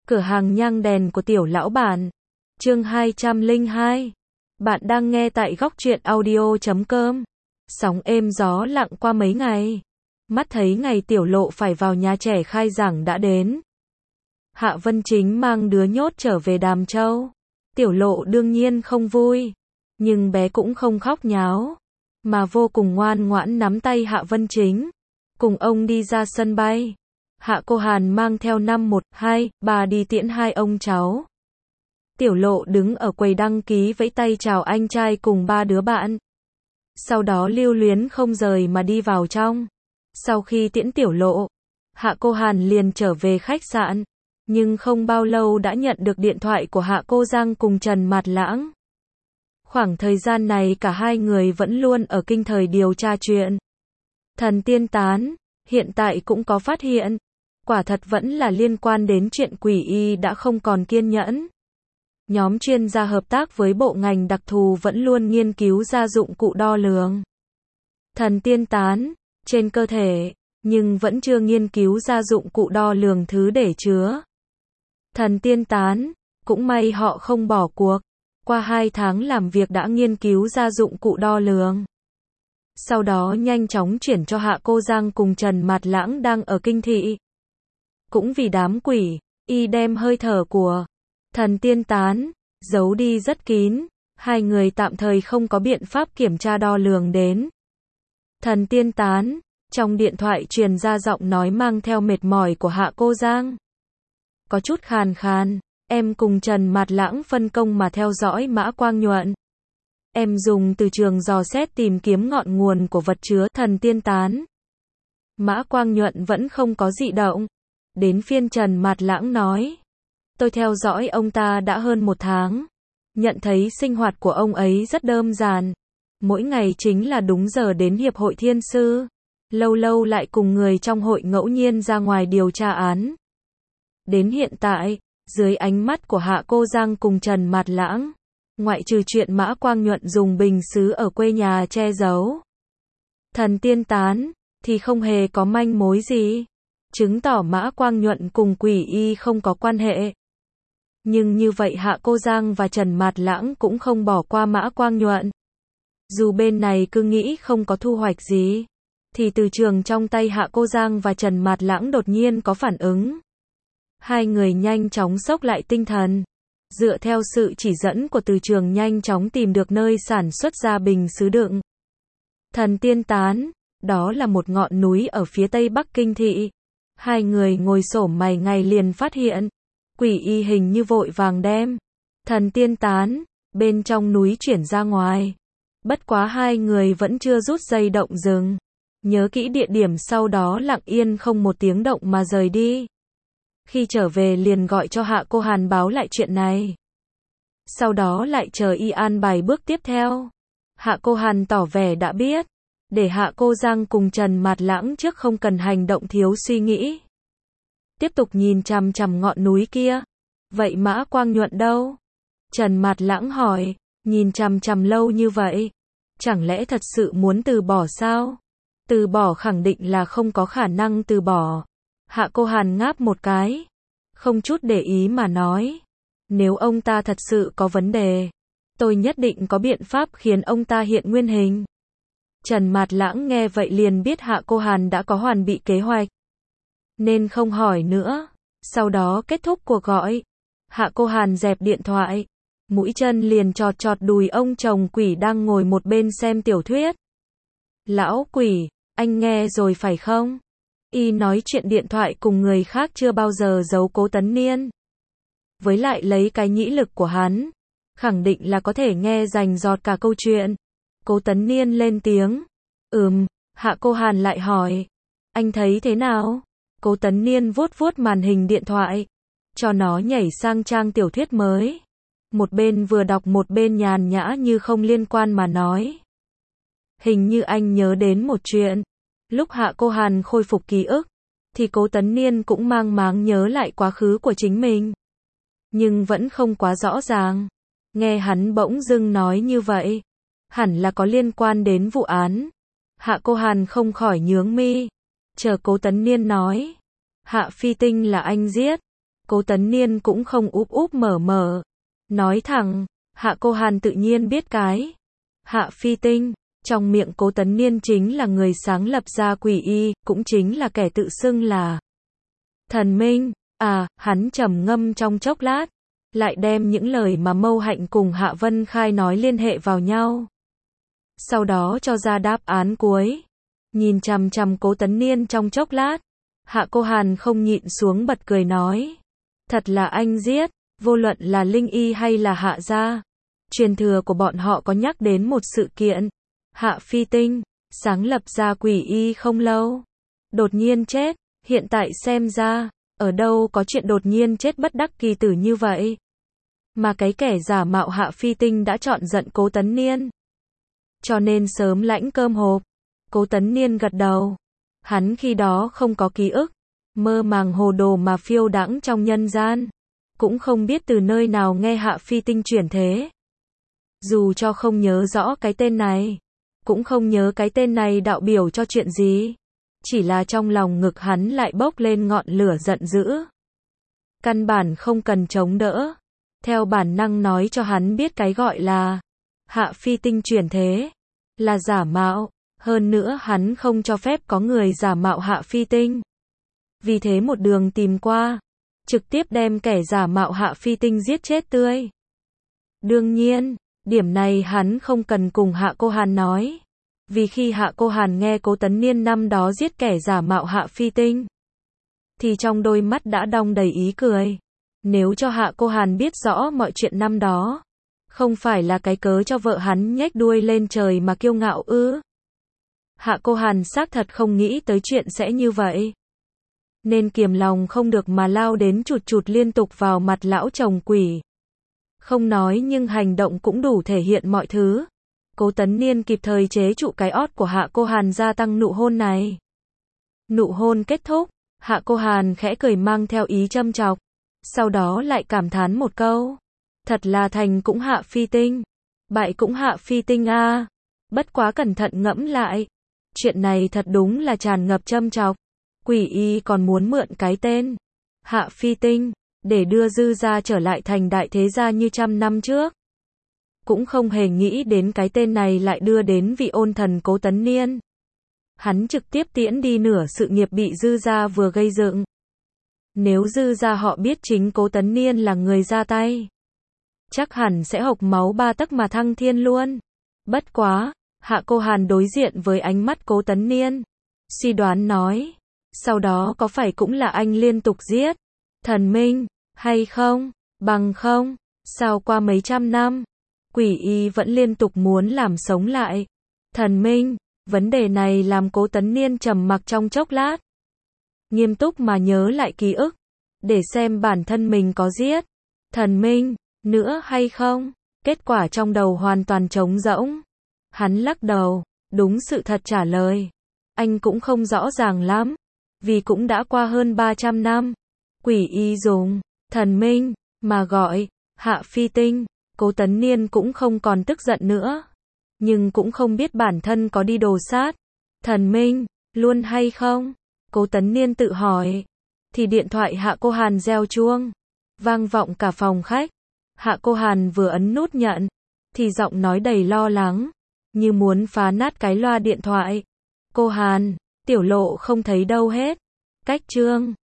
Cửa hàng nhang đèn của tiểu lão bản. Chương 202. Bạn đang nghe tại góc truyện audio.com. Sóng êm gió lặng qua mấy ngày. Mắt thấy ngày tiểu lộ phải vào nhà trẻ khai giảng đã đến. Hạ Vân Chính mang đứa nhốt trở về Đàm Châu. Tiểu lộ đương nhiên không vui. Nhưng bé cũng không khóc nháo. Mà vô cùng ngoan ngoãn nắm tay Hạ Vân Chính. Cùng ông đi ra sân bay. Hạ Cô Hàn mang theo 5, 1, 2, 3 đi tiễn hai ông cháu. Tiểu lộ đứng ở quầy đăng ký vẫy tay chào anh trai cùng 3 đứa bạn. Sau đó lưu luyến không rời mà đi vào trong. Sau khi tiễn tiểu lộ, Hạ Cô Hàn liền trở về khách sạn. Nhưng không bao lâu đã nhận được điện thoại của Hạ Cô Giang cùng Trần Mạt Lãng. Khoảng thời gian này cả hai người vẫn luôn ở kinh thời điều tra chuyện Thần Tiên Tán. Hiện tại cũng có phát hiện. Quả thật vẫn là liên quan đến chuyện quỷ y đã không còn kiên nhẫn. Nhóm chuyên gia hợp tác với bộ ngành đặc thù vẫn luôn nghiên cứu ra dụng cụ đo lường Thần Tiên Tán trên cơ thể, nhưng vẫn chưa nghiên cứu ra dụng cụ đo lường thứ để chứa Thần Tiên Tán. Cũng may họ không bỏ cuộc. Qua 2 tháng làm việc đã nghiên cứu ra dụng cụ đo lường. Sau đó nhanh chóng chuyển cho Hạ Cô Giang cùng Trần Mạt Lãng đang ở kinh thị. Cũng vì đám quỷ y đem hơi thở của Thần Tiên Tán giấu đi rất kín, hai người tạm thời không có biện pháp kiểm tra đo lường đến Thần Tiên Tán. Trong điện thoại truyền ra giọng nói mang theo mệt mỏi của Hạ Cô Giang. Có chút khàn khàn, em cùng Trần Mạt Lãng phân công mà theo dõi Mã Quang Nhuận. Em dùng từ trường dò xét tìm kiếm ngọn nguồn của vật chứa Thần Tiên Tán. Mã Quang Nhuận vẫn không có dị động. Đến phiên Trần Mạt Lãng nói. Tôi theo dõi ông ta đã hơn 1 tháng. Nhận thấy sinh hoạt của ông ấy rất đơn giản. Mỗi ngày chính là đúng giờ đến Hiệp hội Thiên Sư. Lâu lâu lại cùng người trong hội ngẫu nhiên ra ngoài điều tra án. Đến hiện tại, dưới ánh mắt của Hạ Cô Giang cùng Trần Mạt Lãng, ngoại trừ chuyện Mã Quang Nhuận dùng bình sứ ở quê nhà che giấu Thần Tiên Tán, thì không hề có manh mối gì. Chứng tỏ Mã Quang Nhuận cùng quỷ y không có quan hệ. Nhưng như vậy Hạ Cô Giang và Trần Mạt Lãng cũng không bỏ qua Mã Quang Nhuận. Dù bên này cứ nghĩ không có thu hoạch gì, thì từ trường trong tay Hạ Cô Giang và Trần Mạt Lãng đột nhiên có phản ứng. Hai người nhanh chóng xốc lại tinh thần. Dựa theo sự chỉ dẫn của từ trường nhanh chóng tìm được nơi sản xuất ra bình sứ đựng Thần Tiên Tán. Đó là một ngọn núi ở phía tây bắc kinh thị. Hai người ngồi xổm mày ngày liền phát hiện. Quỷ y hình như vội vàng đem Thần Tiên Tán bên trong núi chuyển ra ngoài. Bất quá hai người vẫn chưa rút dây động rừng. Nhớ kỹ địa điểm, sau đó lặng yên không một tiếng động mà rời đi. Khi trở về liền gọi cho Hạ Cô Hàn báo lại chuyện này. Sau đó lại chờ y an bài bước tiếp theo. Hạ Cô Hàn tỏ vẻ đã biết. Để Hạ Cô Giang cùng Trần Mạt Lãng trước không cần hành động thiếu suy nghĩ. Tiếp tục nhìn chằm chằm ngọn núi kia. Vậy Mã Quang Nhuận đâu? Trần Mạt Lãng hỏi. Nhìn chằm chằm lâu như vậy, chẳng lẽ thật sự muốn từ bỏ sao? Từ bỏ khẳng định là không có khả năng từ bỏ. Hạ Cô Hàn ngáp một cái, không chút để ý mà nói. Nếu ông ta thật sự có vấn đề, tôi nhất định có biện pháp khiến ông ta hiện nguyên hình. Trần Mạt Lãng nghe vậy liền biết Hạ Cô Hàn đã có hoàn bị kế hoạch, nên không hỏi nữa. Sau đó kết thúc cuộc gọi, Hạ Cô Hàn dẹp điện thoại, mũi chân liền chọt chọt đùi ông chồng quỷ đang ngồi một bên xem tiểu thuyết. Lão quỷ, anh nghe rồi phải không? Y nói chuyện điện thoại cùng người khác chưa bao giờ giấu Cố Tấn Niên. Với lại lấy cái nhĩ lực của hắn, khẳng định là có thể nghe rành rọt cả câu chuyện. Cố Tấn Niên lên tiếng. Hạ Cô Hàn lại hỏi. Anh thấy thế nào? Cố Tấn Niên vuốt vuốt màn hình điện thoại, cho nó nhảy sang trang tiểu thuyết mới. Một bên vừa đọc một bên nhàn nhã như không liên quan mà nói. Hình như anh nhớ đến một chuyện. Lúc Hạ Cô Hàn khôi phục ký ức, thì Cố Tấn Niên cũng mang máng nhớ lại quá khứ của chính mình. Nhưng vẫn không quá rõ ràng. Nghe hắn bỗng dưng nói như vậy, hẳn là có liên quan đến vụ án. Hạ Cô Hàn không khỏi nhướng mi. Chờ Cố Tấn Niên nói. Hạ Phi Tinh là anh giết. Cố Tấn Niên cũng không úp úp mở mở. Nói thẳng, Hạ Cô Hàn tự nhiên biết cái. Hạ Phi Tinh, trong miệng Cố Tấn Niên chính là người sáng lập ra Quỷ Y, cũng chính là kẻ tự xưng là thần minh. À, hắn trầm ngâm trong chốc lát, lại đem những lời mà Mâu Hạnh cùng Hạ Vân Khai nói liên hệ vào nhau. Sau đó cho ra đáp án cuối. Nhìn chằm chằm Cố Tấn Niên trong chốc lát, Hạ Cô Hàn không nhịn xuống bật cười nói. Thật là anh giết, vô luận là Linh Y hay là Hạ gia. Truyền thừa của bọn họ có nhắc đến một sự kiện. Hạ Phi Tinh, sáng lập ra Quỷ Y không lâu. Đột nhiên chết, hiện tại xem ra, ở đâu có chuyện đột nhiên chết bất đắc kỳ tử như vậy. Mà cái kẻ giả mạo Hạ Phi Tinh đã chọn giận Cố Tấn Niên. Cho nên sớm lãnh cơm hộp. Cố Tấn Niên gật đầu. Hắn khi đó không có ký ức, mơ màng hồ đồ mà phiêu đãng trong nhân gian. Cũng không biết từ nơi nào nghe Hạ Phi Tinh chuyển thế. Dù cho không nhớ rõ cái tên này, cũng không nhớ cái tên này đạo biểu cho chuyện gì. Chỉ là trong lòng ngực hắn lại bốc lên ngọn lửa giận dữ. Căn bản không cần chống đỡ. Theo bản năng nói cho hắn biết cái gọi là Hạ Phi Tinh chuyển thế là giả mạo. Hơn nữa hắn không cho phép có người giả mạo Hạ Phi Tinh. Vì thế một đường tìm qua, trực tiếp đem kẻ giả mạo Hạ Phi Tinh giết chết tươi. Đương nhiên, điểm này hắn không cần cùng Hạ Cô Hàn nói. Vì khi Hạ Cô Hàn nghe Cố Tấn Niên năm đó giết kẻ giả mạo Hạ Phi Tinh, thì trong đôi mắt đã đong đầy ý cười. Nếu cho Hạ Cô Hàn biết rõ mọi chuyện năm đó, không phải là cái cớ cho vợ hắn nhếch đuôi lên trời mà kiêu ngạo ư? Hạ Cô Hàn xác thật không nghĩ tới chuyện sẽ như vậy. Nên kiềm lòng không được mà lao đến chụt chụt liên tục vào mặt lão chồng quỷ. Không nói nhưng hành động cũng đủ thể hiện mọi thứ. Cố Tấn Niên kịp thời chế trụ cái ót của Hạ Cô Hàn gia tăng nụ hôn này. Nụ hôn kết thúc, Hạ Cô Hàn khẽ cười mang theo ý châm chọc. Sau đó lại cảm thán một câu. Thật là thành cũng Hạ Phi Tinh, bại cũng Hạ Phi Tinh a. Bất quá cẩn thận ngẫm lại. Chuyện này thật đúng là tràn ngập châm chọc. Quỷ Y còn muốn mượn cái tên Hạ Phi Tinh để đưa Dư gia trở lại thành đại thế gia như trăm năm trước. Cũng không hề nghĩ đến cái tên này lại đưa đến vị ôn thần Cố Tấn Niên. Hắn trực tiếp tiễn đi nửa sự nghiệp bị Dư gia vừa gây dựng. Nếu Dư gia họ biết chính Cố Tấn Niên là người ra tay, chắc hẳn sẽ hộc máu ba tấc mà thăng thiên luôn. Bất quá, Hạ Cô Hàn đối diện với ánh mắt Cố Tấn Niên, suy đoán nói, sau đó có phải cũng là anh liên tục giết thần minh, hay không? Bằng không, sao qua mấy trăm năm, Quỷ Y vẫn liên tục muốn làm sống lại thần minh? Vấn đề này làm Cố Tấn Niên trầm mặc trong chốc lát. Nghiêm túc mà nhớ lại ký ức, để xem bản thân mình có giết thần minh nữa hay không. Kết quả trong đầu hoàn toàn trống rỗng. Hắn lắc đầu, đúng sự thật trả lời. Anh cũng không rõ ràng lắm, vì cũng đã qua hơn 300 năm. Quỷ Y dùng thần minh mà gọi Hạ Phi Tinh. Cố Tấn Niên cũng không còn tức giận nữa, nhưng cũng không biết bản thân có đi đồ sát thần minh luôn hay không. Cố Tấn Niên tự hỏi, thì điện thoại Hạ Cô Hàn reo chuông, vang vọng cả phòng khách. Hạ Cô Hàn vừa ấn nút nhận, thì giọng nói đầy lo lắng, như muốn phá nát cái loa điện thoại. Cô Hàn, tiểu Lộ không thấy đâu hết. Cách chương